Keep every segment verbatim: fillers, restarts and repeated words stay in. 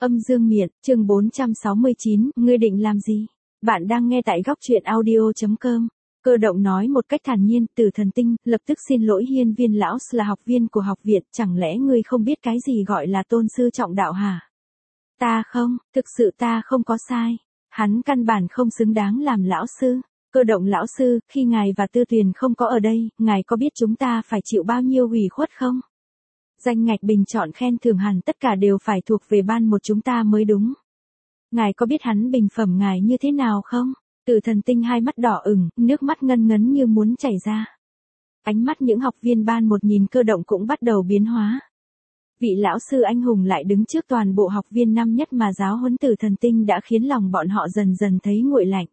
Âm dương miện, chương bốn trăm sáu mươi chín, ngươi định làm gì? Bạn đang nghe tại góc truyện audio chấm com. Cơ động nói một cách thản nhiên, Từ Thần Tinh, lập tức xin lỗi hiên viên lão sư là học viên của học viện, chẳng lẽ ngươi không biết cái gì gọi là tôn sư trọng đạo hả? Ta không, thực sự ta không có sai. Hắn căn bản không xứng đáng làm lão sư. Cơ động lão sư, khi ngài và Tư Tuyền không có ở đây, ngài có biết chúng ta phải chịu bao nhiêu ủy khuất không? Danh ngạch bình chọn khen thưởng hẳn tất cả đều phải thuộc về ban một chúng ta mới đúng. Ngài có biết hắn bình phẩm ngài như thế nào không? Từ Thần Tinh hai mắt đỏ ửng, nước mắt ngân ngấn như muốn chảy ra. Ánh mắt những học viên ban một nhìn Cơ động cũng bắt đầu biến hóa. Vị lão sư anh hùng lại đứng trước toàn bộ học viên năm nhất mà giáo huấn Từ Thần Tinh đã khiến lòng bọn họ dần dần thấy nguội lạnh.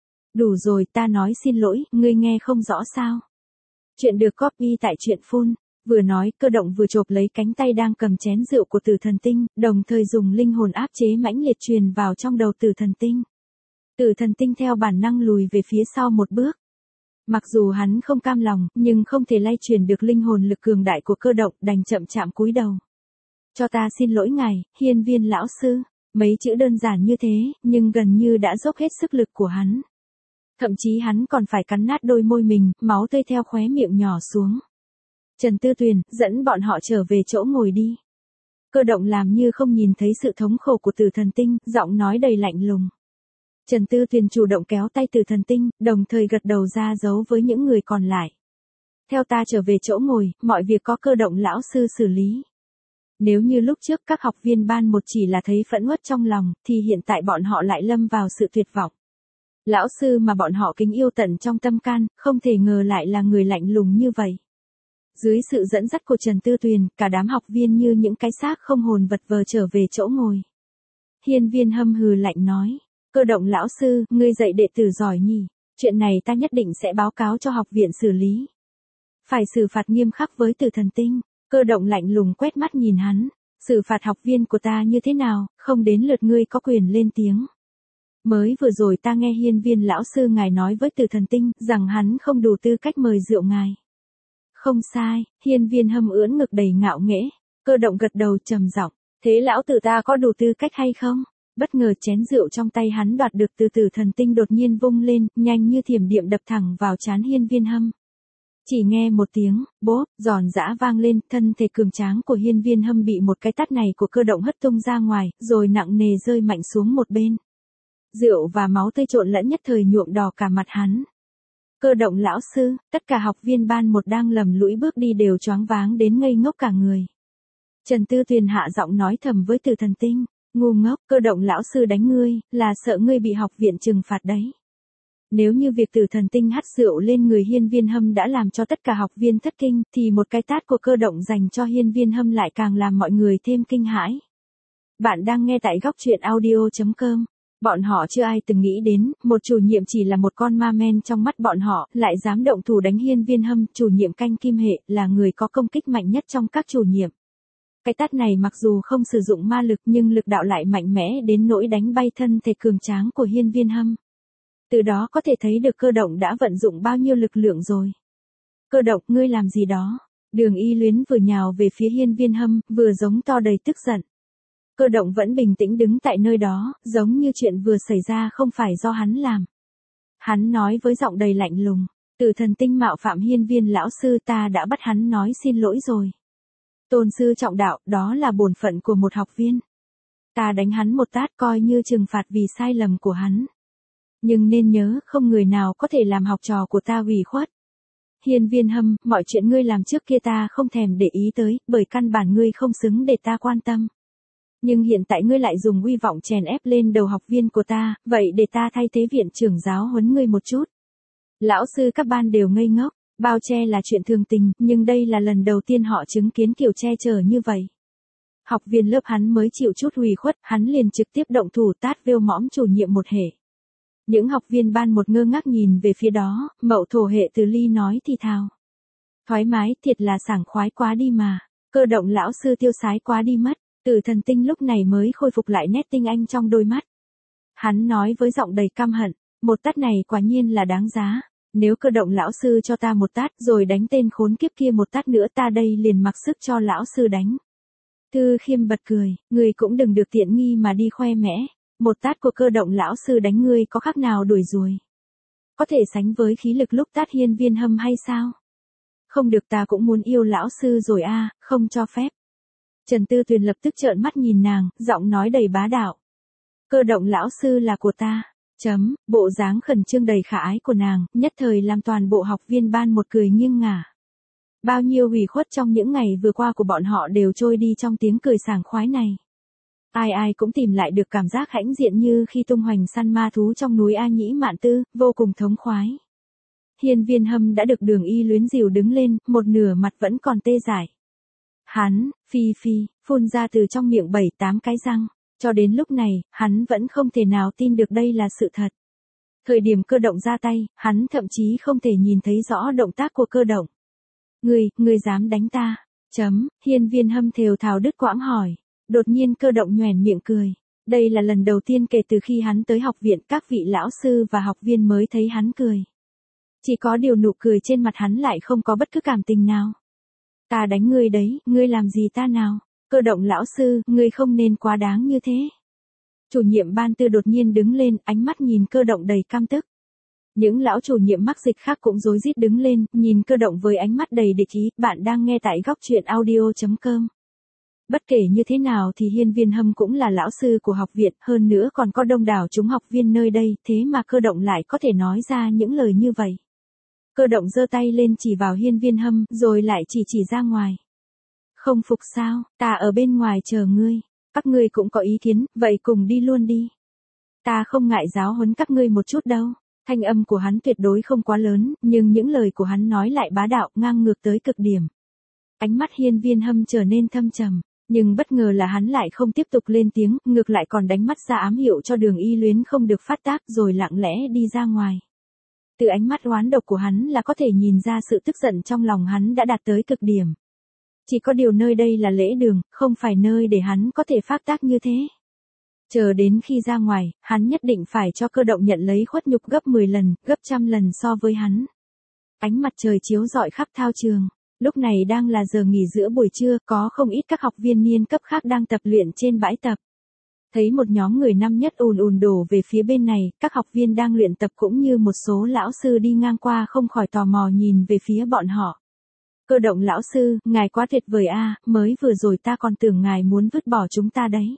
Đủ rồi, ta nói xin lỗi, ngươi nghe không rõ sao? Chuyện được copy tại truyện phun. Vừa nói, Cơ động vừa chộp lấy cánh tay đang cầm chén rượu của Từ Thần Tinh, đồng thời dùng linh hồn áp chế mãnh liệt truyền vào trong đầu Từ Thần Tinh. Từ Thần Tinh theo bản năng lùi về phía sau một bước. Mặc dù hắn không cam lòng, nhưng không thể lay truyền được linh hồn lực cường đại của Cơ động, đành chậm chạm cúi đầu. Cho ta xin lỗi ngài, hiên viên lão sư. Mấy chữ đơn giản như thế, nhưng gần như đã dốc hết sức lực của hắn. Thậm chí hắn còn phải cắn nát đôi môi mình, máu tươi theo khóe miệng nhỏ xuống. Trần Tư Tuyền, dẫn bọn họ trở về chỗ ngồi đi. Cơ động làm như không nhìn thấy sự thống khổ của Từ Thần Tinh, giọng nói đầy lạnh lùng. Trần Tư Tuyền chủ động kéo tay Từ Thần Tinh, đồng thời gật đầu ra dấu với những người còn lại. Theo ta trở về chỗ ngồi, mọi việc có Cơ động lão sư xử lý. Nếu như lúc trước các học viên ban một chỉ là thấy phẫn uất trong lòng, thì hiện tại bọn họ lại lâm vào sự tuyệt vọng. Lão sư mà bọn họ kính yêu tận trong tâm can, không thể ngờ lại là người lạnh lùng như vậy. Dưới sự dẫn dắt của Trần Tư Tuyền, cả đám học viên như những cái xác không hồn vật vờ trở về chỗ ngồi. Hiên viên hâm hừ lạnh nói, Cơ động lão sư, ngươi dạy đệ tử giỏi nhỉ, chuyện này ta nhất định sẽ báo cáo cho học viện xử lý. Phải xử phạt nghiêm khắc với Từ Thần Tinh. Cơ động lạnh lùng quét mắt nhìn hắn, xử phạt học viên của ta như thế nào, không đến lượt ngươi có quyền lên tiếng. Mới vừa rồi ta nghe hiên viên lão sư ngài nói với Từ Thần Tinh, rằng hắn không đủ tư cách mời rượu ngài. Không sai, hiên viên hâm ưỡn ngực đầy ngạo nghễ. Cơ động gật đầu trầm giọng, thế lão tử ta có đủ tư cách hay không? Bất ngờ chén rượu trong tay hắn đoạt được từ Từ Thần Tinh đột nhiên vung lên, nhanh như thiểm điện đập thẳng vào trán hiên viên hâm. Chỉ nghe một tiếng, bốp, giòn giã vang lên, thân thể cường tráng của hiên viên hâm bị một cái tát này của Cơ động hất tung ra ngoài, rồi nặng nề rơi mạnh xuống một bên. Rượu và máu tươi trộn lẫn nhất thời nhuộm đỏ cả mặt hắn. Cơ động lão sư, tất cả học viên ban một đang lầm lũi bước đi đều choáng váng đến ngây ngốc cả người. Trần Tư Tuyền hạ giọng nói thầm với Từ Thần Tinh, ngu ngốc, Cơ động lão sư đánh ngươi, là sợ ngươi bị học viện trừng phạt đấy. Nếu như việc Từ Thần Tinh hắt rượu lên người hiên viên hâm đã làm cho tất cả học viên thất kinh, thì một cái tát của Cơ động dành cho hiên viên hâm lại càng làm mọi người thêm kinh hãi. Bạn đang nghe tại góc truyện audio chấm com. Bọn họ chưa ai từng nghĩ đến, một chủ nhiệm chỉ là một con ma men trong mắt bọn họ, lại dám động thủ đánh hiên viên hâm, chủ nhiệm canh kim hệ, là người có công kích mạnh nhất trong các chủ nhiệm. Cái tát này mặc dù không sử dụng ma lực nhưng lực đạo lại mạnh mẽ đến nỗi đánh bay thân thể cường tráng của hiên viên hâm. Từ đó có thể thấy được Cơ động đã vận dụng bao nhiêu lực lượng rồi. Cơ động, ngươi làm gì đó? Đường Y Luyến vừa nhào về phía hiên viên hâm, vừa giống to đầy tức giận. Cơ động vẫn bình tĩnh đứng tại nơi đó, giống như chuyện vừa xảy ra không phải do hắn làm. Hắn nói với giọng đầy lạnh lùng, Từ Thần Tinh mạo phạm hiên viên lão sư, ta đã bắt hắn nói xin lỗi rồi. Tôn sư trọng đạo, đó là bổn phận của một học viên. Ta đánh hắn một tát coi như trừng phạt vì sai lầm của hắn. Nhưng nên nhớ, không người nào có thể làm học trò của ta ủy khuất. Hiên viên hâm, mọi chuyện ngươi làm trước kia ta không thèm để ý tới, bởi căn bản ngươi không xứng để ta quan tâm. Nhưng hiện tại ngươi lại dùng uy vọng chèn ép lên đầu học viên của ta, vậy để ta thay thế viện trưởng giáo huấn ngươi một chút. Lão sư các ban đều ngây ngốc, bao che là chuyện thường tình, nhưng đây là lần đầu tiên họ chứng kiến kiểu che chở như vậy. Học viên lớp hắn mới chịu chút ủy khuất, hắn liền trực tiếp động thủ tát vêu mõm chủ nhiệm một hệ. Những học viên ban một ngơ ngác nhìn về phía đó, Mậu Thổ hệ Từ Ly nói thì thào. Thoải mái, thiệt là sảng khoái quá đi mà, Cơ động lão sư tiêu sái quá đi mất. Từ Thần Tinh lúc này mới khôi phục lại nét tinh anh trong đôi mắt. Hắn nói với giọng đầy căm hận, một tát này quả nhiên là đáng giá. Nếu Cơ động lão sư cho ta một tát rồi đánh tên khốn kiếp kia một tát nữa ta đây liền mặc sức cho lão sư đánh. Thư Khiêm bật cười, ngươi cũng đừng được tiện nghi mà đi khoe mẽ, một tát của Cơ Động lão sư đánh ngươi có khác nào đuổi ruồi. Có thể sánh với khí lực lúc tát Hiên Viên Hâm hay sao? Không được, ta cũng muốn yêu lão sư rồi a, không cho phép. Trần Tư Tuyền lập tức trợn mắt nhìn nàng, giọng nói đầy bá đạo. Cơ Động lão sư là của ta. Chấm, bộ dáng khẩn trương đầy khả ái của nàng, nhất thời làm toàn bộ học viên ban một cười nghiêng ngả. Bao nhiêu hủy khuất trong những ngày vừa qua của bọn họ đều trôi đi trong tiếng cười sảng khoái này. Ai ai cũng tìm lại được cảm giác hãnh diện như khi tung hoành săn ma thú trong núi A Nhĩ Mạn Tư, vô cùng thống khoái. Hiên Viên Hâm đã được Đường Y Luyến dìu đứng lên, một nửa mặt vẫn còn tê dại. Hắn, phi phi, phun ra từ trong miệng bảy tám cái răng. Cho đến lúc này, hắn vẫn không thể nào tin được đây là sự thật. Thời điểm Cơ Động ra tay, hắn thậm chí không thể nhìn thấy rõ động tác của Cơ Động. Ngươi, ngươi dám đánh ta? Chấm, Hiên Viên Hâm thều thào đứt quãng hỏi. Đột nhiên Cơ Động nhoẻn miệng cười. Đây là lần đầu tiên kể từ khi hắn tới học viện các vị lão sư và học viên mới thấy hắn cười. Chỉ có điều nụ cười trên mặt hắn lại không có bất cứ cảm tình nào. Ta đánh ngươi đấy, ngươi làm gì ta nào? Cơ Động lão sư, ngươi không nên quá đáng như thế. Chủ nhiệm ban Tư đột nhiên đứng lên, ánh mắt nhìn Cơ Động đầy căm tức. Những lão chủ nhiệm mắc dịch khác cũng rối rít đứng lên, nhìn Cơ Động với ánh mắt đầy địch ý. Bạn đang nghe tại góc truyện audio chấm com. Bất kể như thế nào thì Hiên Viên Hâm cũng là lão sư của học viện, hơn nữa còn có đông đảo chúng học viên nơi đây, thế mà Cơ Động lại có thể nói ra những lời như vậy. Cơ Động giơ tay lên chỉ vào Hiên Viên Hâm, rồi lại chỉ chỉ ra ngoài. Không phục sao, ta ở bên ngoài chờ ngươi, các ngươi cũng có ý kiến, vậy cùng đi luôn đi. Ta không ngại giáo huấn các ngươi một chút đâu. Thanh âm của hắn tuyệt đối không quá lớn, nhưng những lời của hắn nói lại bá đạo, ngang ngược tới cực điểm. Ánh mắt Hiên Viên Hâm trở nên thâm trầm, nhưng bất ngờ là hắn lại không tiếp tục lên tiếng, ngược lại còn đánh mắt ra ám hiệu cho Đường Y Luyến không được phát tác rồi lặng lẽ đi ra ngoài. Từ ánh mắt oán độc của hắn là có thể nhìn ra sự tức giận trong lòng hắn đã đạt tới cực điểm. Chỉ có điều nơi đây là lễ đường, không phải nơi để hắn có thể phát tác như thế. Chờ đến khi ra ngoài, hắn nhất định phải cho Cơ Động nhận lấy khuất nhục gấp mười lần, gấp trăm lần so với hắn. Ánh mặt trời chiếu rọi khắp thao trường. Lúc này đang là giờ nghỉ giữa buổi trưa, có không ít các học viên niên cấp khác đang tập luyện trên bãi tập. Thấy một nhóm người năm nhất ùn ùn đổ về phía bên này, các học viên đang luyện tập cũng như một số lão sư đi ngang qua không khỏi tò mò nhìn về phía bọn họ. Cơ Động lão sư, ngài quá tuyệt vời a, mới vừa rồi ta còn tưởng ngài muốn vứt bỏ chúng ta đấy.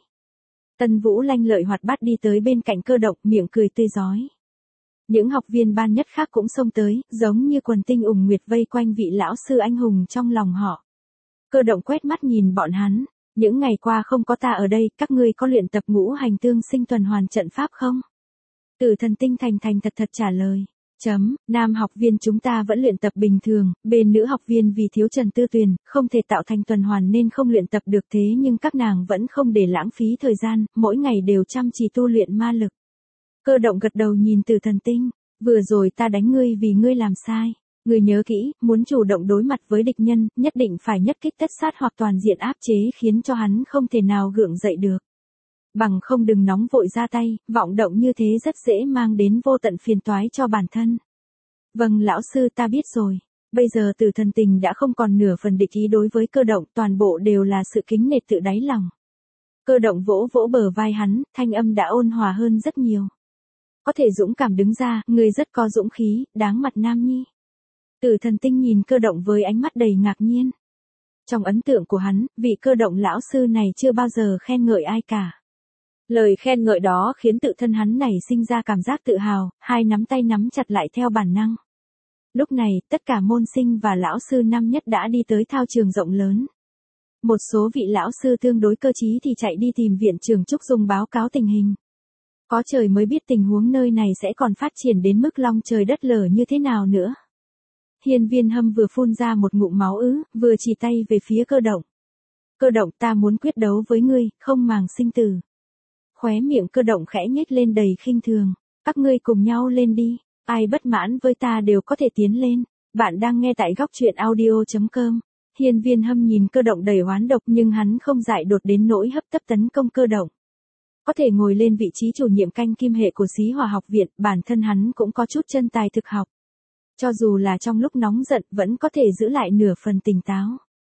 Tân Vũ lanh lợi hoạt bát đi tới bên cạnh Cơ Động, miệng cười tươi rói. Những học viên ban nhất khác cũng xông tới, giống như quần tinh ủng nguyệt vây quanh vị lão sư anh hùng trong lòng họ. Cơ Động quét mắt nhìn bọn hắn, những ngày qua không có ta ở đây, các ngươi có luyện tập ngũ hành tương sinh tuần hoàn trận pháp không? Tử Thần Tinh thành thành thật thật trả lời. Chấm, nam học viên chúng ta vẫn luyện tập bình thường, bên nữ học viên vì thiếu Trần Tư Tuyền, không thể tạo thành tuần hoàn nên không luyện tập được, thế nhưng các nàng vẫn không để lãng phí thời gian, mỗi ngày đều chăm chỉ tu luyện ma lực. Cơ Động gật đầu nhìn Tử Thần Tinh, vừa rồi ta đánh ngươi vì ngươi làm sai. Ngươi nhớ kỹ, muốn chủ động đối mặt với địch nhân, nhất định phải nhất kích tất sát hoặc toàn diện áp chế khiến cho hắn không thể nào gượng dậy được. Bằng không đừng nóng vội ra tay, vọng động như thế rất dễ mang đến vô tận phiền toái cho bản thân. Vâng lão sư, ta biết rồi. Bây giờ Tử Thần Tình đã không còn nửa phần địch ý đối với Cơ Động, toàn bộ đều là sự kính nể tự đáy lòng. Cơ Động vỗ vỗ bờ vai hắn, thanh âm đã ôn hòa hơn rất nhiều. Có thể dũng cảm đứng ra, ngươi rất có dũng khí, đáng mặt nam nhi. Tử Thần Tinh nhìn Cơ Động với ánh mắt đầy ngạc nhiên. Trong ấn tượng của hắn, vị Cơ Động lão sư này chưa bao giờ khen ngợi ai cả. Lời khen ngợi đó khiến tự thân hắn nảy sinh ra cảm giác tự hào, hai nắm tay nắm chặt lại theo bản năng. Lúc này, tất cả môn sinh và lão sư năm nhất đã đi tới thao trường rộng lớn. Một số vị lão sư tương đối cơ trí thì chạy đi tìm viện trưởng Trúc Dung báo cáo tình hình. Có trời mới biết tình huống nơi này sẽ còn phát triển đến mức long trời đất lở như thế nào nữa. Hiên Viên Hâm vừa phun ra một ngụm máu ứ, vừa chỉ tay về phía Cơ Động. Cơ Động, ta muốn quyết đấu với ngươi, không màng sinh tử. Khóe miệng Cơ Động khẽ nhếch lên đầy khinh thường. Các ngươi cùng nhau lên đi, ai bất mãn với ta đều có thể tiến lên. Bạn đang nghe tại góc truyện audio chấm com. Hiên Viên Hâm nhìn Cơ Động đầy oán độc nhưng hắn không dại đột đến nỗi hấp tấp tấn công Cơ Động. Có thể ngồi lên vị trí chủ nhiệm canh kim hệ của Xí Hòa học viện, bản thân hắn cũng có chút chân tài thực học. Cho dù là trong lúc nóng giận vẫn có thể giữ lại nửa phần tỉnh táo.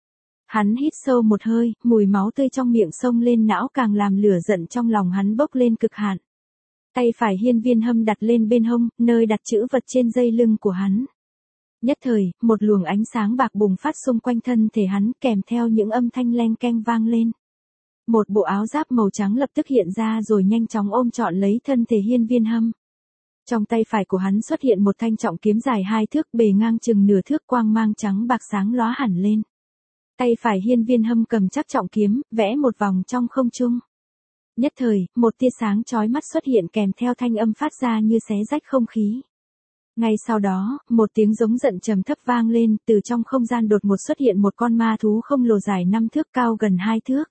Hắn hít sâu một hơi, mùi máu tươi trong miệng xông lên não càng làm lửa giận trong lòng hắn bốc lên cực hạn. Tay phải Hiên Viên Hâm đặt lên bên hông, nơi đặt chữ vật trên dây lưng của hắn. Nhất thời, một luồng ánh sáng bạc bùng phát xung quanh thân thể hắn kèm theo những âm thanh leng keng vang lên. Một bộ áo giáp màu trắng lập tức hiện ra rồi nhanh chóng ôm trọn lấy thân thể Hiên Viên Hâm. Trong tay phải của hắn xuất hiện một thanh trọng kiếm dài hai thước bề ngang chừng nửa thước quang mang trắng bạc sáng lóa hẳn lên. Tay phải Hiên Viên Hâm cầm chắc trọng kiếm, vẽ một vòng trong không trung. Nhất thời, một tia sáng chói mắt xuất hiện kèm theo thanh âm phát ra như xé rách không khí. Ngay sau đó, một tiếng giống giận trầm thấp vang lên, từ trong không gian đột ngột xuất hiện một con ma thú không lồ dài năm thước cao gần hai thước.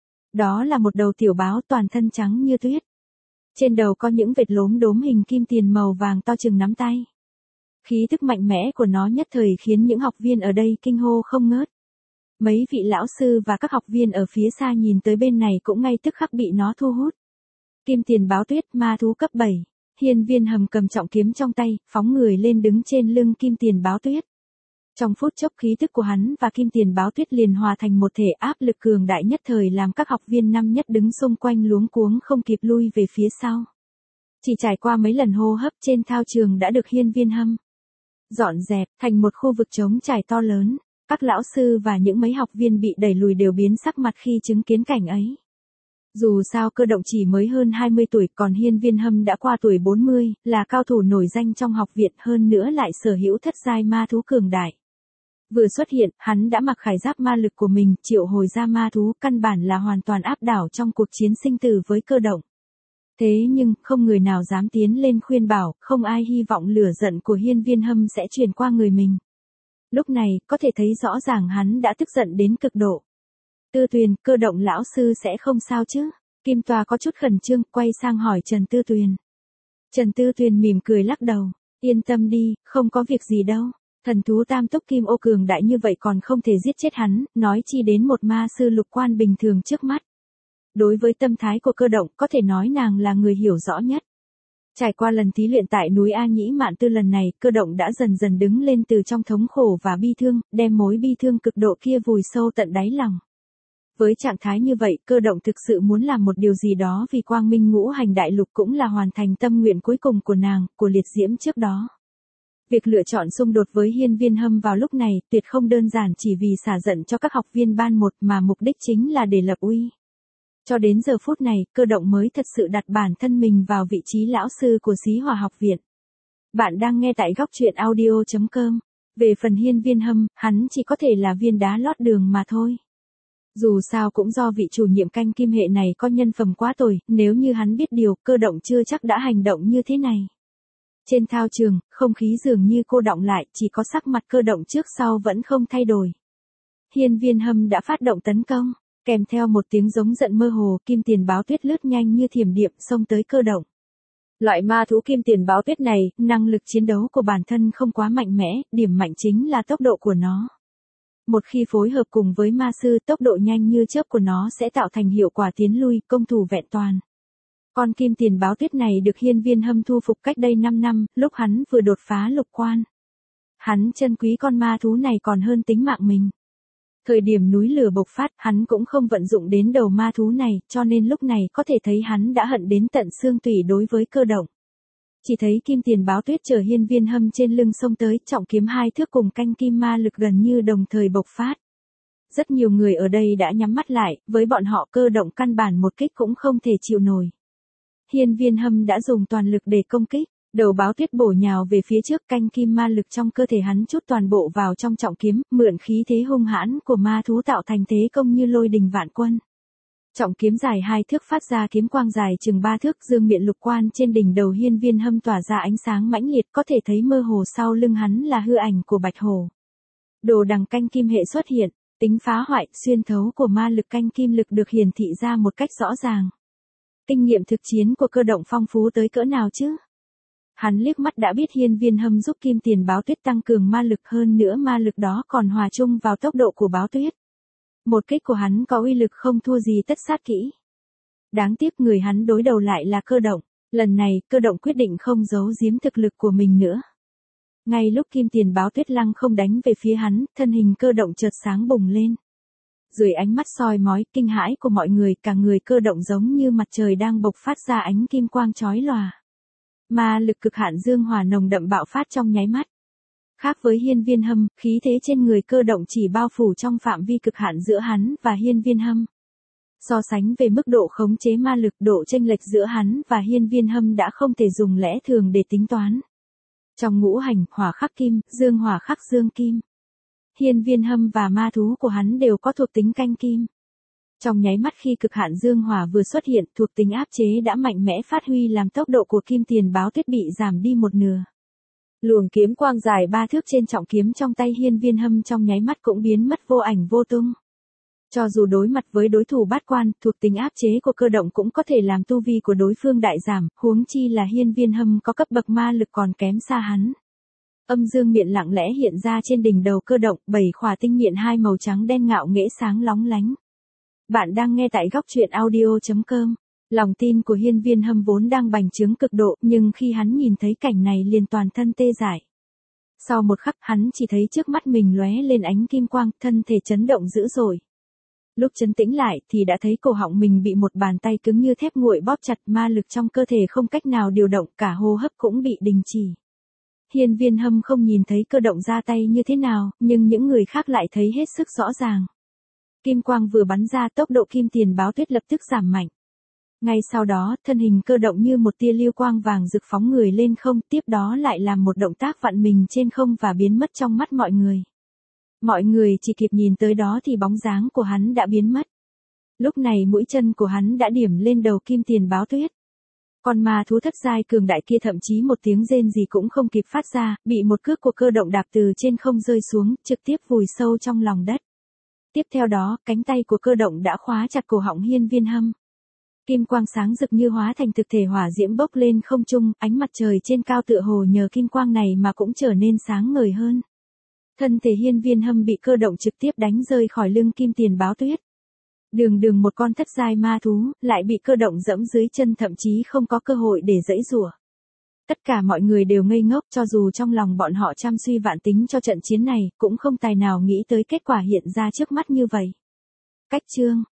Đó là một đầu tiểu báo toàn thân trắng như tuyết. Trên đầu có những vệt lốm đốm hình kim tiền màu vàng to chừng nắm tay. Khí tức mạnh mẽ của nó nhất thời khiến những học viên ở đây kinh hô không ngớt. Mấy vị lão sư và các học viên ở phía xa nhìn tới bên này cũng ngay tức khắc bị nó thu hút. Kim tiền báo tuyết, ma thú cấp bảy. Hiên Viên Hâm cầm trọng kiếm trong tay, phóng người lên đứng trên lưng kim tiền báo tuyết. Trong phút chốc khí tức của hắn và kim tiền báo tuyết liền hòa thành một thể, áp lực cường đại nhất thời làm các học viên năm nhất đứng xung quanh luống cuống không kịp lui về phía sau. Chỉ trải qua mấy lần hô hấp trên thao trường đã được Hiên Viên Hâm dọn dẹp thành một khu vực trống trải to lớn. Các lão sư và những mấy học viên bị đẩy lùi đều biến sắc mặt khi chứng kiến cảnh ấy. Dù sao Cơ Động chỉ mới hơn hai mươi tuổi, còn Hiên Viên Hâm đã qua tuổi bốn mươi, là cao thủ nổi danh trong học viện, hơn nữa lại sở hữu thất giai ma thú cường đại. Vừa xuất hiện, hắn đã mặc khải giáp ma lực của mình, triệu hồi ra ma thú, căn bản là hoàn toàn áp đảo trong cuộc chiến sinh tử với Cơ Động. Thế nhưng, không người nào dám tiến lên khuyên bảo, không ai hy vọng lửa giận của Hiên Viên Hâm sẽ truyền qua người mình. Lúc này, có thể thấy rõ ràng hắn đã tức giận đến cực độ. Tư Tuyền, Cơ Động lão sư sẽ không sao chứ? Kim Tòa có chút khẩn trương, quay sang hỏi Trần Tư Tuyền. Trần Tư Tuyền mỉm cười lắc đầu, yên tâm đi, không có việc gì đâu. Thần thú tam túc kim ô cường đại như vậy còn không thể giết chết hắn, nói chi đến một ma sư lục quan bình thường trước mắt. Đối với tâm thái của Cơ Động, có thể nói nàng là người hiểu rõ nhất. Trải qua lần thí luyện tại núi A Nhĩ Mạn Tư lần này, Cơ Động đã dần dần đứng lên từ trong thống khổ và bi thương, đem mối bi thương cực độ kia vùi sâu tận đáy lòng. Với trạng thái như vậy, Cơ Động thực sự muốn làm một điều gì đó vì quang minh ngũ hành đại lục, cũng là hoàn thành tâm nguyện cuối cùng của nàng, của liệt diễm trước đó. Việc lựa chọn xung đột với Hiên Viên Hâm vào lúc này tuyệt không đơn giản chỉ vì xả giận cho các học viên ban một, mà mục đích chính là để lập uy. Cho đến giờ phút này, Cơ Động mới thật sự đặt bản thân mình vào vị trí lão sư của Xí Hỏa học viện. Bạn đang nghe tại góc truyện audio chấm com. Về phần Hiên Viên Hâm, hắn chỉ có thể là viên đá lót đường mà thôi. Dù sao cũng do vị chủ nhiệm canh kim hệ này có nhân phẩm quá tồi, nếu như hắn biết điều, Cơ Động chưa chắc đã hành động như thế này. Trên thao trường, không khí dường như cô đọng lại, chỉ có sắc mặt Cơ Động trước sau vẫn không thay đổi. Hiên Viên Hâm đã phát động tấn công, kèm theo một tiếng giống giận mơ hồ, kim tiền báo tuyết lướt nhanh như thiểm điện xông tới Cơ Động. Loại ma thú kim tiền báo tuyết này, năng lực chiến đấu của bản thân không quá mạnh mẽ, điểm mạnh chính là tốc độ của nó. Một khi phối hợp cùng với ma sư, tốc độ nhanh như chớp của nó sẽ tạo thành hiệu quả tiến lui, công thủ vẹn toàn. Con kim tiền báo tuyết này được Hiên Viên Hâm thu phục cách đây năm năm, lúc hắn vừa đột phá lục quan. Hắn trân quý con ma thú này còn hơn tính mạng mình. Thời điểm núi lửa bộc phát, hắn cũng không vận dụng đến đầu ma thú này, cho nên lúc này có thể thấy hắn đã hận đến tận xương tủy đối với Cơ Động. Chỉ thấy kim tiền báo tuyết chở Hiên Viên Hâm trên lưng xông tới, trọng kiếm hai thước cùng canh kim ma lực gần như đồng thời bộc phát. Rất nhiều người ở đây đã nhắm mắt lại, với bọn họ Cơ Động căn bản một kích cũng không thể chịu nổi. Hiên Viên Hâm đã dùng toàn lực để công kích, đầu báo tuyết bổ nhào về phía trước, canh kim ma lực trong cơ thể hắn chút toàn bộ vào trong trọng kiếm, mượn khí thế hung hãn của ma thú tạo thành thế công như lôi đình vạn quân. Trọng kiếm dài hai thước phát ra kiếm quang dài chừng ba thước, dương miện lục quan trên đỉnh đầu Hiên Viên Hâm tỏa ra ánh sáng mãnh liệt, có thể thấy mơ hồ sau lưng hắn là hư ảnh của Bạch Hổ. Đồ đằng canh kim hệ xuất hiện, tính phá hoại, xuyên thấu của ma lực canh kim lực được hiển thị ra một cách rõ ràng. Kinh nghiệm thực chiến của Cơ Động phong phú tới cỡ nào chứ? Hắn liếc mắt đã biết Hiên Viên Hâm giúp kim tiền báo tuyết tăng cường ma lực, hơn nữa ma lực đó còn hòa chung vào tốc độ của báo tuyết. Một kích của hắn có uy lực không thua gì tất sát kỹ. Đáng tiếc người hắn đối đầu lại là Cơ Động, lần này Cơ Động quyết định không giấu giếm thực lực của mình nữa. Ngay lúc kim tiền báo tuyết lăng không đánh về phía hắn, thân hình Cơ Động chợt sáng bùng lên. dưới ánh mắt soi mói kinh hãi của mọi người, cả người cơ động giống như mặt trời đang bộc phát ra ánh kim quang chói lòa. Ma lực cực hạn dương hỏa nồng đậm bạo phát trong nháy mắt. Khác với Hiên Viên Hâm, khí thế trên người cơ động chỉ bao phủ trong phạm vi cực hạn giữa hắn và Hiên Viên Hâm. So sánh về mức độ khống chế ma lực, độ chênh lệch giữa hắn và Hiên Viên Hâm đã không thể dùng lẽ thường để tính toán. Trong ngũ hành, hỏa khắc kim, dương hỏa khắc dương kim. Hiên Viên Hâm và ma thú của hắn đều có thuộc tính canh kim. Trong nháy mắt khi cực hạn dương hỏa vừa xuất hiện, thuộc tính áp chế đã mạnh mẽ phát huy làm tốc độ của kim tiền báo tuyết bị giảm đi một nửa. Luồng kiếm quang dài ba thước trên trọng kiếm trong tay Hiên Viên Hâm trong nháy mắt cũng biến mất vô ảnh vô tung. Cho dù đối mặt với đối thủ bát quan, thuộc tính áp chế của cơ động cũng có thể làm tu vi của đối phương đại giảm, huống chi là Hiên Viên Hâm có cấp bậc ma lực còn kém xa hắn. Âm dương miện lặng lẽ hiện ra trên đỉnh đầu cơ động, bảy khỏa tinh miện hai màu trắng đen ngạo nghễ sáng lóng lánh. Bạn đang nghe tại góc truyện audio chấm com. Lòng tin của Hiên Viên Hâm vốn đang bành trướng cực độ, nhưng khi hắn nhìn thấy cảnh này liền toàn thân tê dại. Sau một khắc, hắn chỉ thấy trước mắt mình lóe lên ánh kim quang, thân thể chấn động dữ dội. Lúc trấn tĩnh lại thì đã thấy cổ họng mình bị một bàn tay cứng như thép nguội bóp chặt, ma lực trong cơ thể không cách nào điều động, cả hô hấp cũng bị đình chỉ. Hiên Viên Hâm không nhìn thấy cơ động ra tay như thế nào, nhưng những người khác lại thấy hết sức rõ ràng. Kim quang vừa bắn ra, tốc độ kim tiền báo tuyết lập tức giảm mạnh. Ngay sau đó, thân hình cơ động như một tia lưu quang vàng rực phóng người lên không, tiếp đó lại làm một động tác vặn mình trên không và biến mất trong mắt mọi người. Mọi người chỉ kịp nhìn tới đó thì bóng dáng của hắn đã biến mất. Lúc này mũi chân của hắn đã điểm lên đầu kim tiền báo tuyết. Con ma thú thất giai cường đại kia thậm chí một tiếng rên gì cũng không kịp phát ra, bị một cước của cơ động đạp từ trên không rơi xuống, trực tiếp vùi sâu trong lòng đất. Tiếp theo đó, cánh tay của cơ động đã khóa chặt cổ họng Hiên Viên Hâm. Kim quang sáng rực như hóa thành thực thể hỏa diễm bốc lên không trung, ánh mặt trời trên cao tựa hồ nhờ kim quang này mà cũng trở nên sáng ngời hơn. Thân thể Hiên Viên Hâm bị cơ động trực tiếp đánh rơi khỏi lưng kim tiền báo tuyết. Đường đường một con thất giai ma thú, lại bị cơ động dẫm dưới chân, thậm chí không có cơ hội để giãy giụa. Tất cả mọi người đều ngây ngốc, cho dù trong lòng bọn họ trăm suy vạn tính cho trận chiến này, cũng không tài nào nghĩ tới kết quả hiện ra trước mắt như vậy. Cách chương